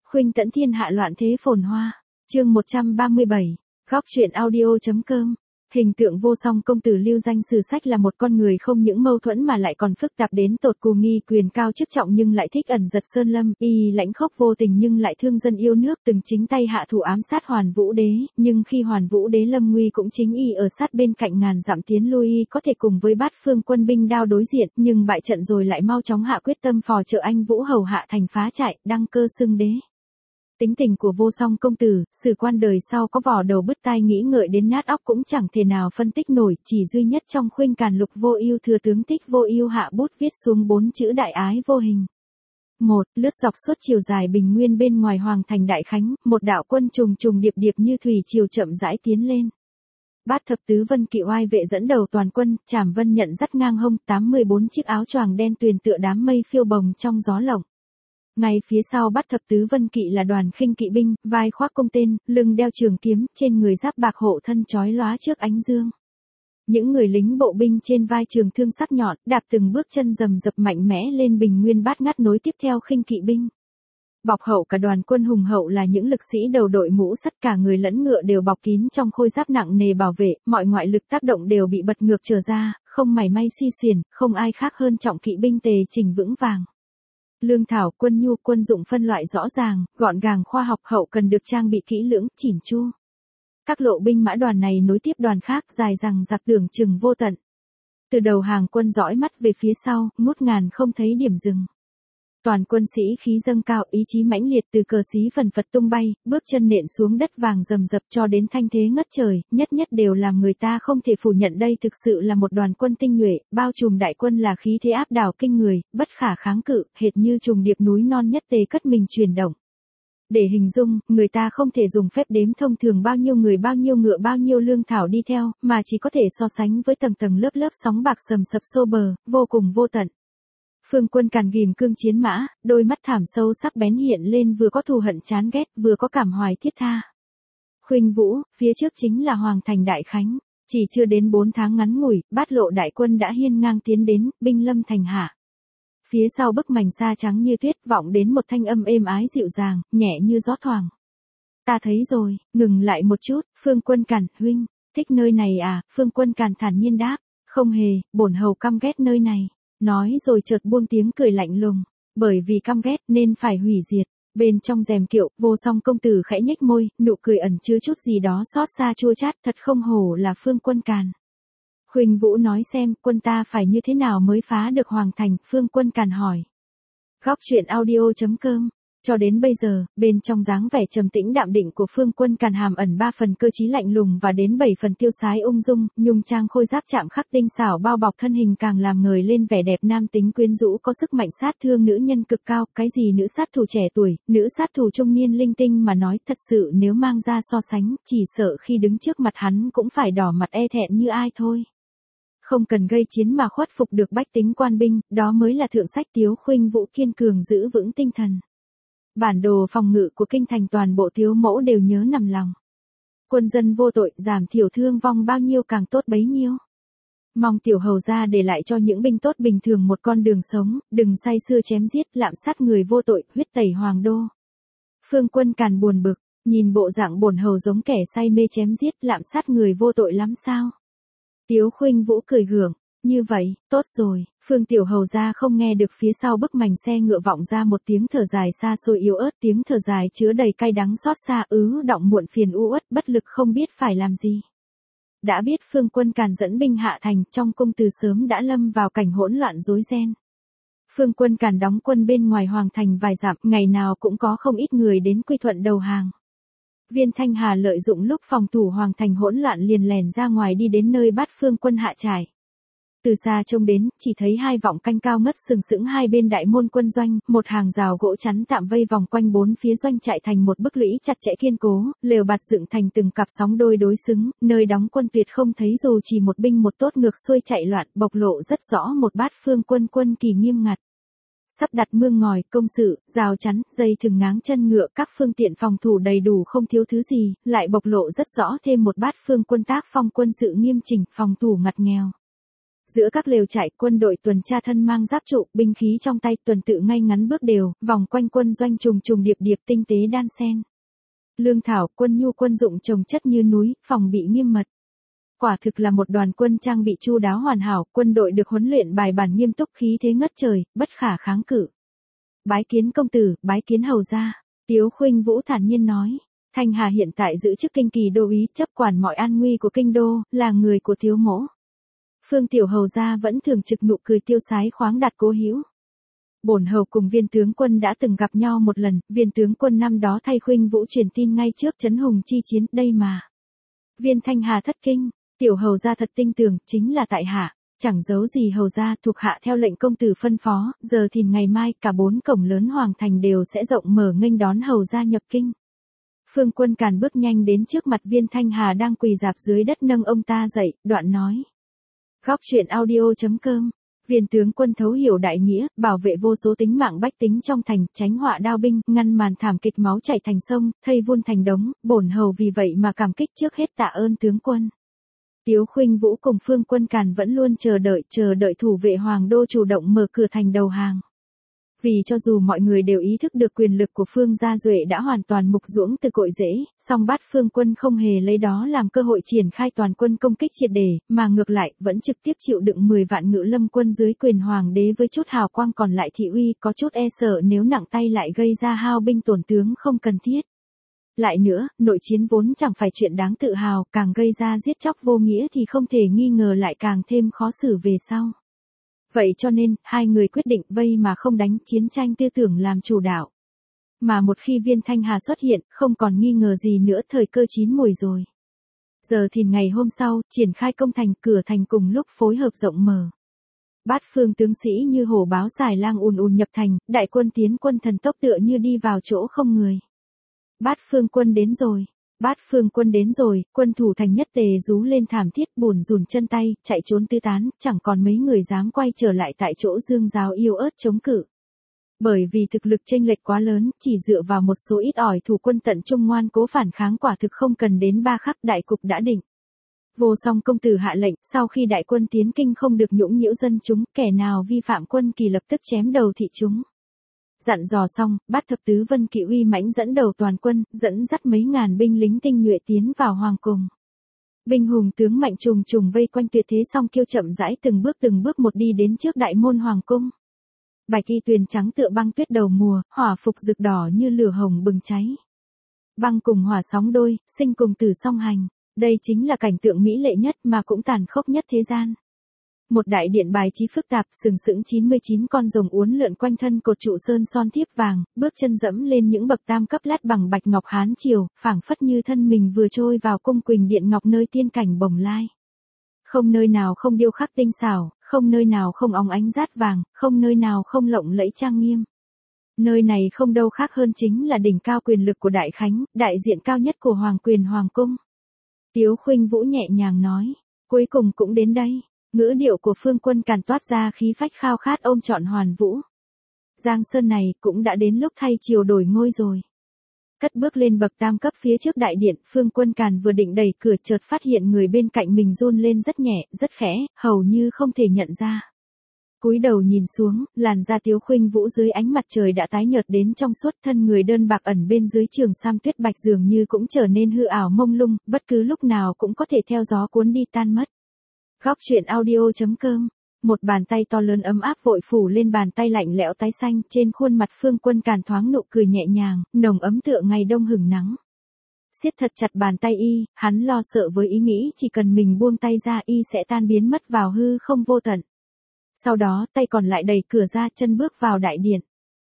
Khuynh tẫn thiên hạ loạn thế phồn hoa. Chương 137. Góc truyện audio.com. Hình tượng vô song công tử lưu danh sử sách là một con người không những mâu thuẫn mà lại còn phức tạp đến tột cùng, nghi quyền cao chức trọng nhưng lại thích ẩn giật sơn lâm, y lãnh khốc vô tình nhưng lại thương dân yêu nước, từng chính tay hạ thủ ám sát Hoàn Vũ Đế, nhưng khi Hoàn Vũ Đế lâm nguy cũng chính y ở sát bên cạnh, ngàn dặm tiến lui y có thể cùng với bát phương quân binh đao đối diện, nhưng bại trận rồi lại mau chóng hạ quyết tâm phò trợ anh Vũ hầu hạ thành phá trại, đăng cơ xưng đế. Tính tình của vô song công tử, sử quan đời sau có vỏ đầu bứt tai, nghĩ ngợi đến nát óc cũng chẳng thể nào phân tích nổi, chỉ duy nhất trong Khuynh Càn Lục Vô Ưu thừa tướng Thích Vô Ưu hạ bút viết xuống 4 chữ đại ái vô hình. 1. Lướt dọc suốt chiều dài bình nguyên bên ngoài hoàng thành Đại Khánh, một đạo quân trùng trùng điệp điệp như thủy triều chậm rãi tiến lên. Bát thập tứ vân kỵ oai vệ dẫn đầu toàn quân, Trảm Vân nhận dắt ngang hông, 84 chiếc áo choàng đen tuyền tựa đám mây phiêu bồng trong gió lộng. Ngay phía sau bát thập tứ vân kỵ là đoàn khinh kỵ binh, vai khoác cung tên, lưng đeo trường kiếm, trên người giáp bạc hộ thân chói lóa trước ánh dương. Những người lính bộ binh trên vai trường thương sắc nhọn, đạp từng bước chân rầm rập mạnh mẽ lên bình nguyên bát ngát nối tiếp theo khinh kỵ binh. Bọc hậu cả đoàn quân hùng hậu là những lực sĩ đầu đội mũ sắt, cả người lẫn ngựa đều bọc kín trong khôi giáp nặng nề bảo vệ, mọi ngoại lực tác động đều bị bật ngược trở ra, không mảy may suy xuyển, không ai khác hơn trọng kỵ binh tề chỉnh vững vàng. Lương thảo, quân nhu, quân dụng phân loại rõ ràng, gọn gàng khoa học, hậu cần được trang bị kỹ lưỡng, chỉn chu. Các lộ binh mã đoàn này nối tiếp đoàn khác dài dằng dặc tưởng chừng vô tận. Từ đầu hàng quân dõi mắt về phía sau, ngút ngàn không thấy điểm dừng. Toàn quân sĩ khí dâng cao, ý chí mãnh liệt, từ cờ xí phần phật tung bay, bước chân nện xuống đất vàng rầm rập cho đến thanh thế ngất trời, nhất nhất đều làm người ta không thể phủ nhận đây thực sự là một đoàn quân tinh nhuệ, bao trùm đại quân là khí thế áp đảo kinh người, bất khả kháng cự, hệt như trùng điệp núi non nhất tề cất mình chuyển động. Để hình dung, người ta không thể dùng phép đếm thông thường bao nhiêu người, bao nhiêu ngựa, bao nhiêu lương thảo đi theo, mà chỉ có thể so sánh với tầng tầng lớp lớp sóng bạc sầm sập xô bờ, vô cùng vô tận. Phương Quân Càn ghim cương chiến mã, đôi mắt thảm sâu sắc bén hiện lên, vừa có thù hận chán ghét, vừa có cảm hoài thiết tha. Khuynh Vũ, phía trước chính là hoàng thành Đại Khánh, chỉ chưa đến 4 tháng ngắn ngủi, bát lộ đại quân đã hiên ngang tiến đến, binh lâm thành hạ. Phía sau bức mành sa trắng như tuyết vọng đến một thanh âm êm ái dịu dàng, nhẹ như gió thoảng. Ta thấy rồi, ngừng lại một chút, Phương Quân Càn, huynh, thích nơi này à? Phương Quân Càn thản nhiên đáp, không hề, bổn hầu căm ghét nơi này. Nói rồi chợt buông tiếng cười lạnh lùng, bởi vì căm ghét nên phải hủy diệt. Bên trong rèm kiệu, vô song công tử khẽ nhếch môi, nụ cười ẩn chứa chút gì đó xót xa chua chát, thật không hổ là Phương Quân Càn. Khuynh Vũ nói xem, quân ta phải như thế nào mới phá được hoàng thành? Phương Quân Càn hỏi. Góc truyện audio.com. Cho đến bây giờ, bên trong dáng vẻ trầm tĩnh đạm định của Phương Quân Càn hàm ẩn 3 phần cơ trí lạnh lùng và đến 7 phần tiêu sái ung dung, nhung trang khôi giáp chạm khắc tinh xảo bao bọc thân hình càng làm ngời lên vẻ đẹp nam tính quyến rũ, có sức mạnh sát thương nữ nhân cực cao, cái gì nữ sát thủ trẻ tuổi, nữ sát thủ trung niên linh tinh mà nói, thật sự nếu mang ra so sánh, chỉ sợ khi đứng trước mặt hắn cũng phải đỏ mặt e thẹn như ai thôi. Không cần gây chiến mà khuất phục được bách tính quan binh, đó mới là thượng sách. Tiếu Khuynh Vũ kiên cường giữ vững tinh thần. Bản đồ phòng ngự của kinh thành toàn bộ Tiếu mẫu đều nhớ nằm lòng. Quân dân vô tội, giảm thiểu thương vong bao nhiêu càng tốt bấy nhiêu. Mong tiểu hầu gia để lại cho những binh tốt bình thường một con đường sống, đừng say sưa chém giết, lạm sát người vô tội, huyết tẩy hoàng đô. Phương Quân Càn buồn bực, nhìn bộ dạng bổn hầu giống kẻ say mê chém giết, lạm sát người vô tội lắm sao? Tiếu Khuynh Vũ cười gượng, như vậy, tốt rồi. Phương tiểu hầu gia không nghe được phía sau bức mành xe ngựa vọng ra một tiếng thở dài xa xôi yếu ớt, tiếng thở dài chứa đầy cay đắng xót xa, động muộn phiền u uất, bất lực không biết phải làm gì. Đã biết Phương Quân Càn dẫn binh hạ thành, trong cung từ sớm đã lâm vào cảnh hỗn loạn rối ren. Phương Quân Càn đóng quân bên ngoài hoàng thành vài dặm, ngày nào cũng có không ít người đến quy thuận đầu hàng. Viên Thanh Hà lợi dụng lúc phòng thủ hoàng thành hỗn loạn liền lèn ra ngoài đi đến nơi bát phương quân hạ trải. Từ xa trông đến, chỉ thấy 2 vọng canh cao ngất sừng sững hai bên đại môn quân doanh, một hàng rào gỗ chắn tạm vây vòng quanh 4 phía doanh trại thành một bức lũy chặt chẽ kiên cố, lều bạt dựng thành từng cặp sóng đôi đối xứng, nơi đóng quân tuyệt không thấy dù chỉ một binh một tốt ngược xuôi chạy loạn, bộc lộ rất rõ một bát phương quân quân kỳ nghiêm ngặt. Sắp đặt mương ngòi, công sự, rào chắn, dây thừng ngáng chân ngựa, các phương tiện phòng thủ đầy đủ không thiếu thứ gì, lại bộc lộ rất rõ thêm một bát phương quân tác phong quân sự nghiêm chỉnh, phòng thủ ngặt nghèo. Giữa các lều trại, quân đội tuần tra thân mang giáp trụ, binh khí trong tay, tuần tự ngay ngắn bước đều, vòng quanh quân doanh trùng trùng điệp điệp tinh tế đan xen. Lương thảo, quân nhu quân dụng chồng chất như núi, phòng bị nghiêm mật. Quả thực là một đoàn quân trang bị chu đáo hoàn hảo, quân đội được huấn luyện bài bản nghiêm túc, khí thế ngất trời, bất khả kháng cự. Bái kiến công tử, bái kiến hầu gia. Tiếu Khuynh Vũ thản nhiên nói. Thanh Hà hiện tại giữ chức kinh kỳ đô úy, chấp quản mọi an nguy của kinh đô, là người của Tiếu mỗ. Phương tiểu hầu gia vẫn thường trực nụ cười tiêu sái khoáng đạt cố hữu. Bổn hầu cùng Viên tướng quân đã từng gặp nhau một lần, Viên tướng quân năm đó thay Khuynh Vũ truyền tin ngay trước trấn Hùng chi chiến, đây mà. Viên Thanh Hà thất kinh, tiểu hầu gia thật tinh tường, chính là tại hạ, chẳng giấu gì hầu gia, thuộc hạ theo lệnh công tử phân phó, giờ thì ngày mai cả 4 cổng lớn hoàng thành đều sẽ rộng mở nghênh đón hầu gia nhập kinh. Phương Quân Càn bước nhanh đến trước mặt Viên Thanh Hà đang quỳ rạp dưới đất, nâng ông ta dậy, đoạn nói. Góc truyện audio.com. Viên tướng quân thấu hiểu đại nghĩa, bảo vệ vô số tính mạng bách tính trong thành, tránh họa đao binh, ngăn màn thảm kịch máu chảy thành sông, thây vun thành đống, bổn hầu vì vậy mà cảm kích trước hết tạ ơn tướng quân. Tiếu Khuynh Vũ cùng Phương Quân Càn vẫn luôn chờ đợi thủ vệ hoàng đô chủ động mở cửa thành đầu hàng. Vì cho dù mọi người đều ý thức được quyền lực của Phương Gia Duệ đã hoàn toàn mục ruỗng từ cội rễ, song Bát Phương Quân không hề lấy đó làm cơ hội triển khai toàn quân công kích triệt để, mà ngược lại vẫn trực tiếp chịu đựng 10 vạn ngự lâm quân dưới quyền hoàng đế với chút hào quang còn lại thị uy, có chút e sợ nếu nặng tay lại gây ra hao binh tổn tướng không cần thiết. Lại nữa, nội chiến vốn chẳng phải chuyện đáng tự hào, càng gây ra giết chóc vô nghĩa thì không thể nghi ngờ lại càng thêm khó xử về sau. Vậy cho nên, hai người quyết định vây mà không đánh, chiến tranh tư tưởng làm chủ đạo. Mà một khi Viên Thanh Hà xuất hiện, không còn nghi ngờ gì nữa, thời cơ chín mùi rồi. Giờ thì ngày hôm sau, triển khai công thành, cửa thành cùng lúc phối hợp rộng mở. Bát phương tướng sĩ như hổ báo xài lang ùn ùn nhập thành, đại quân tiến quân thần tốc tựa như đi vào chỗ không người. Bát phương quân đến rồi. Bát phương quân đến rồi, quân thủ thành nhất tề rú lên thảm thiết, bùn rùn chân tay, chạy trốn tứ tán, chẳng còn mấy người dám quay trở lại tại chỗ dương giáo yêu ớt chống cự. Bởi vì thực lực chênh lệch quá lớn, chỉ dựa vào một số ít ỏi thủ quân tận trung ngoan cố phản kháng quả thực không cần đến 3 khắc, đại cục đã định. Vô Song công tử hạ lệnh, sau khi đại quân tiến kinh không được nhũng nhiễu dân chúng, kẻ nào vi phạm quân kỳ lập tức chém đầu thị chúng. Dặn dò xong, Bát thập tứ Vân Kỵ uy mãnh dẫn đầu toàn quân, dẫn dắt mấy ngàn binh lính tinh nhuệ tiến vào hoàng cung. Binh hùng tướng mạnh trùng trùng vây quanh Tuyệt Thế Song Kiêu chậm rãi từng bước một đi đến trước đại môn hoàng cung. Bạch y tuyền trắng tựa băng tuyết đầu mùa, hỏa phục rực đỏ như lửa hồng bừng cháy. Băng cùng hỏa sóng đôi, sinh cùng tử song hành. Đây chính là cảnh tượng mỹ lệ nhất mà cũng tàn khốc nhất thế gian. Một đại điện bài trí phức tạp, sừng sững 99 con rồng uốn lượn quanh thân cột trụ sơn son thiếp vàng, bước chân dẫm lên những bậc tam cấp lát bằng bạch ngọc hán triều, phảng phất như thân mình vừa trôi vào cung Quỳnh điện ngọc nơi tiên cảnh bồng lai. Không nơi nào không điêu khắc tinh xảo, không nơi nào không óng ánh rát vàng, không nơi nào không lộng lẫy trang nghiêm. Nơi này không đâu khác hơn chính là đỉnh cao quyền lực của Đại Khánh, đại diện cao nhất của Hoàng quyền Hoàng cung. Tiếu Khuynh Vũ nhẹ nhàng nói, cuối cùng cũng đến đây. Ngữ điệu của Phương Quân Càn toát ra khí phách khao khát ôm trọn Hoàn Vũ. Giang sơn này cũng đã đến lúc thay chiều đổi ngôi rồi. Cất bước lên bậc tam cấp phía trước đại điện, Phương Quân Càn vừa định đẩy cửa chợt phát hiện người bên cạnh mình run lên rất nhẹ, rất khẽ, hầu như không thể nhận ra. Cúi đầu nhìn xuống, làn da Tiếu Khuynh Vũ dưới ánh mặt trời đã tái nhợt đến trong suốt, thân người đơn bạc ẩn bên dưới trường sam tuyết bạch dường như cũng trở nên hư ảo mông lung, bất cứ lúc nào cũng có thể theo gió cuốn đi tan mất. Góc truyện audio.com. Một bàn tay to lớn ấm áp vội phủ lên bàn tay lạnh lẽo tái xanh, trên khuôn mặt Phương Quân Càn thoáng nụ cười nhẹ nhàng, nồng ấm tựa ngày đông hừng nắng. Siết thật chặt bàn tay y, hắn lo sợ với ý nghĩ chỉ cần mình buông tay ra y sẽ tan biến mất vào hư không vô tận. Sau đó tay còn lại đẩy cửa ra, chân bước vào đại điện.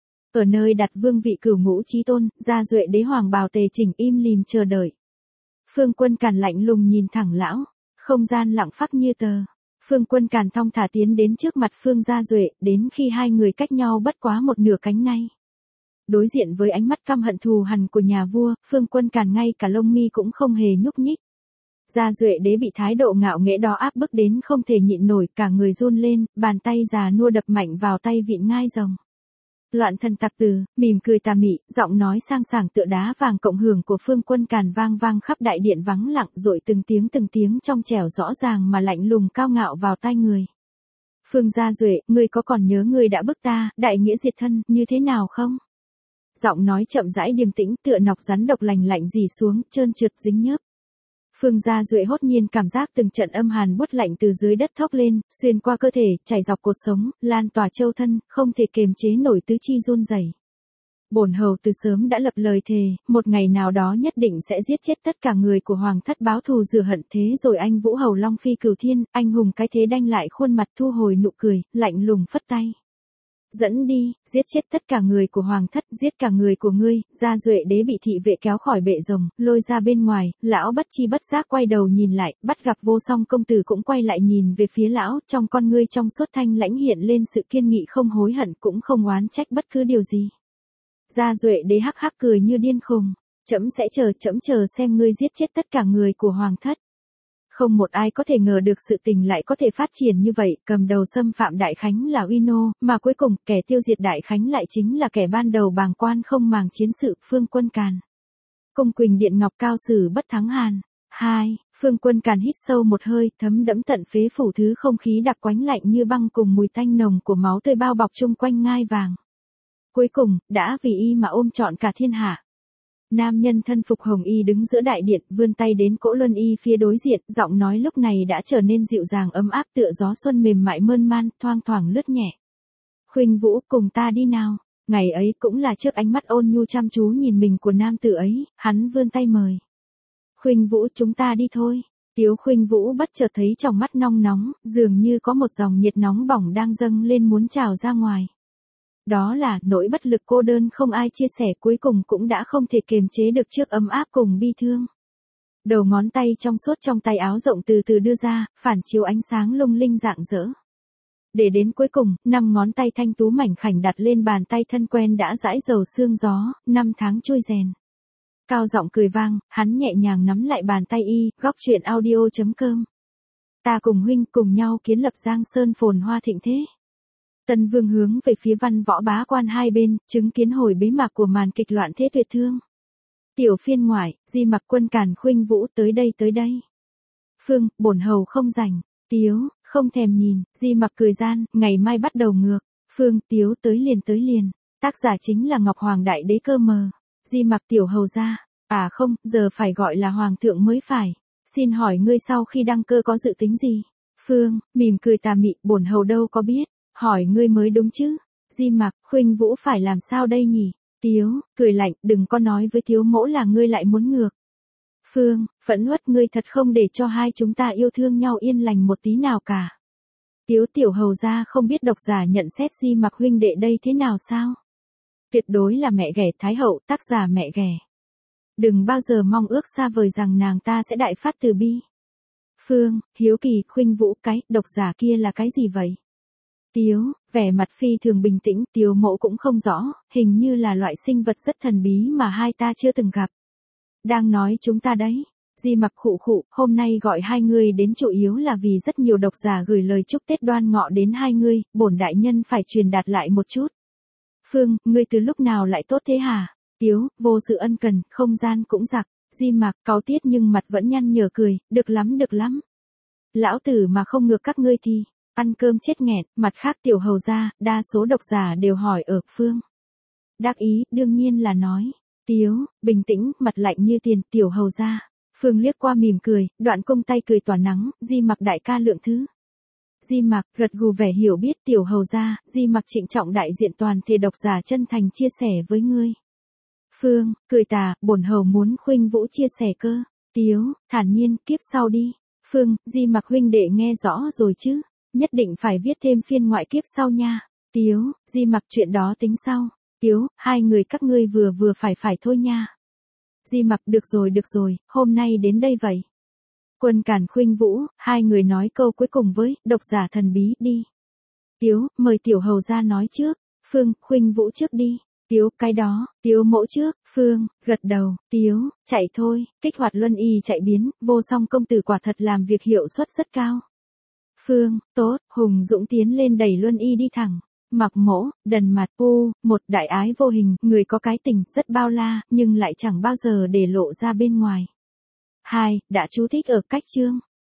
Ở nơi đặt vương vị cửu ngũ chí tôn, Gia Duệ đế hoàng bào tề chỉnh im lìm chờ đợi. Phương Quân Càn lạnh lùng nhìn thẳng lão. Không gian lặng phắc như tờ. Phương Quân Càn thong thả tiến đến trước mặt Phương Gia Duệ, đến khi hai người cách nhau bất quá một nửa cánh nay. Đối diện với ánh mắt căm hận thù hằn của nhà vua, Phương Quân Càn ngay cả lông mi cũng không hề nhúc nhích. Gia Duệ đế bị thái độ ngạo nghễ đó áp bức đến không thể nhịn nổi, cả người run lên, bàn tay già nua đập mạnh vào tay vịn ngai rồng. Loạn thần tặc từ, mỉm cười tà mị, giọng nói sang sảng tựa đá vàng cộng hưởng của Phương Quân Càn vang vang khắp đại điện vắng lặng, rồi từng tiếng trong trẻo rõ ràng mà lạnh lùng cao ngạo vào tai người. Phương Gia Duệ, ngươi có còn nhớ ngươi đã bức ta, đại nghĩa diệt thân, như thế nào không? Giọng nói chậm rãi điềm tĩnh, tựa nọc rắn độc lành lạnh rỉ xuống, trơn trượt dính nhớp. Phương Gia Duệ hốt nhiên cảm giác từng trận âm hàn buốt lạnh từ dưới đất thốc lên, xuyên qua cơ thể, chảy dọc cột sống, lan tỏa châu thân, không thể kiềm chế nổi tứ chi run rẩy. Bổn hầu từ sớm đã lập lời thề, một ngày nào đó nhất định sẽ giết chết tất cả người của hoàng thất báo thù rửa hận, thế rồi anh Vũ Hầu Long Phi Cửu Thiên, anh hùng cái thế đanh lại khuôn mặt, thu hồi nụ cười, lạnh lùng phất tay. Dẫn đi, giết chết tất cả người của hoàng thất, giết cả người của ngươi. Gia Duệ đế bị thị vệ kéo khỏi bệ rồng, lôi ra bên ngoài, lão bất chi bất giác quay đầu nhìn lại, bắt gặp Vô Song công tử cũng quay lại nhìn về phía lão, trong con ngươi trong suốt thanh lãnh hiện lên sự kiên nghị không hối hận cũng không oán trách bất cứ điều gì. Gia Duệ đế hắc hắc cười như điên khùng, trẫm chờ xem ngươi giết chết tất cả người của hoàng thất. Không một ai có thể ngờ được sự tình lại có thể phát triển như vậy, cầm đầu xâm phạm Đại Khánh là Uy Nô, mà cuối cùng kẻ tiêu diệt Đại Khánh lại chính là kẻ ban đầu bàng quan không màng chiến sự, Phương Quân Càn. Cung Quỳnh Điện Ngọc cao sử bất thắng hàn. 2. Phương Quân Càn hít sâu một hơi, thấm đẫm tận phế phủ thứ không khí đặc quánh lạnh như băng cùng mùi tanh nồng của máu tươi bao bọc chung quanh ngai vàng. Cuối cùng, đã vì y mà ôm trọn cả thiên hạ. Nam nhân thân phục hồng y đứng giữa đại điện, vươn tay đến cỗ luân y phía đối diện, giọng nói lúc này đã trở nên dịu dàng ấm áp tựa gió xuân mềm mại mơn man, thoang thoảng lướt nhẹ. Khuynh Vũ, cùng ta đi nào. Ngày ấy cũng là trước ánh mắt ôn nhu chăm chú nhìn mình của nam tử ấy, hắn vươn tay mời. Khuynh Vũ, chúng ta đi thôi. Tiếu Khuynh Vũ bất chợt thấy trong mắt nong nóng, dường như có một dòng nhiệt nóng bỏng đang dâng lên muốn trào ra ngoài. Đó là nỗi bất lực cô đơn không ai chia sẻ, cuối cùng cũng đã không thể kiềm chế được trước ấm áp cùng bi thương. Đầu ngón tay trong suốt trong tay áo rộng từ từ đưa ra, phản chiếu ánh sáng lung linh rạng rỡ. Để đến cuối cùng, 5 ngón tay thanh tú mảnh khảnh đặt lên bàn tay thân quen đã dãi dầu sương gió, 5 tháng trôi rèn. Cao giọng cười vang, hắn nhẹ nhàng nắm lại bàn tay y, góc truyện audio.com. Ta cùng huynh cùng nhau kiến lập Giang Sơn phồn hoa thịnh thế. Tân Vương hướng về phía văn võ bá quan hai bên, chứng kiến hồi bế mạc của màn kịch loạn thế tuyệt thương. Tiểu phiên ngoại, Di Mặc Quân Càn Khuynh Vũ tới đây. Phương, bổn hầu không rảnh. Tiếu, không thèm nhìn, Di Mặc cười gian, ngày mai bắt đầu ngược. Phương, Tiếu tới liền. Tác giả chính là Ngọc Hoàng Đại Đế cơ mờ. Di Mặc tiểu hầu ra. À không, giờ phải gọi là hoàng thượng mới phải. Xin hỏi ngươi sau khi đăng cơ có dự tính gì? Phương, mỉm cười tà mị, bổn hầu đâu có biết. Hỏi ngươi mới đúng chứ. Di Mặc, Khuynh Vũ phải làm sao đây nhỉ? Tiếu, cười lạnh, đừng có nói với Tiếu mỗ là ngươi lại muốn ngược. Phương, phẫn uất, ngươi thật không để cho hai chúng ta yêu thương nhau yên lành một tí nào cả. Tiếu tiểu hầu ra không biết độc giả nhận xét Di Mặc huynh đệ đây thế nào sao? Tuyệt đối là mẹ ghẻ Thái hậu, tác giả mẹ ghẻ. Đừng bao giờ mong ước xa vời rằng nàng ta sẽ đại phát từ bi. Phương, hiếu kỳ, Khuynh Vũ, cái độc giả kia là cái gì vậy? Tiếu, vẻ mặt phi thường bình tĩnh, Tiếu mộ cũng không rõ, hình như là loại sinh vật rất thần bí mà hai ta chưa từng gặp. Đang nói chúng ta đấy. Di Mặc khụ khụ, hôm nay gọi hai người đến chủ yếu là vì rất nhiều độc giả gửi lời chúc Tết Đoan Ngọ đến hai người, bổn đại nhân phải truyền đạt lại một chút. Phương, ngươi từ lúc nào lại tốt thế hả? Tiếu, vô sự ân cần, không gian cũng giặc. Di Mặc cáu tiết nhưng mặt vẫn nhăn nhở cười, được lắm. Lão tử mà không ngược các ngươi thì ăn cơm chết nghẹn. Mặt khác tiểu hầu ra, đa số độc giả đều hỏi ở Phương. Đắc ý, đương nhiên là nói. Tiếu, bình tĩnh, mặt lạnh như tiền, tiểu hầu ra. Phương liếc qua mỉm cười, đoạn cung tay cười tỏa nắng, Di Mặc đại ca lượng thứ. Di Mặc gật gù vẻ hiểu biết, tiểu hầu ra, Di Mặc trịnh trọng đại diện toàn thể độc giả chân thành chia sẻ với ngươi. Phương, cười tà, bổn hầu muốn Khuynh Vũ chia sẻ cơ. Tiếu, thản nhiên, kiếp sau đi. Phương, Di Mặc huynh đệ nghe rõ rồi chứ, nhất định phải viết thêm phiên ngoại kiếp sau nha. Tiếu, Di Mặc chuyện đó tính sau. Tiếu, hai người các ngươi vừa phải thôi nha. Di Mặc được rồi, hôm nay đến đây vậy. Quân Càn Khuynh Vũ, hai người nói câu cuối cùng với độc giả thần bí đi. Tiếu, mời tiểu hầu ra nói trước. Phương, Khuynh Vũ trước đi. Tiếu, cái đó, Tiếu mỗ trước. Phương, gật đầu. Tiếu, chạy thôi, kích hoạt luân y chạy biến, Vô Song công tử quả thật làm việc hiệu suất rất cao. Phương, tốt, hùng dũng tiến lên đẩy luân y đi thẳng. Mặc mỗ, đần mặt, một đại ái vô hình, người có cái tình, rất bao la, nhưng lại chẳng bao giờ để lộ ra bên ngoài. 2. Đã chú thích ở cách chương.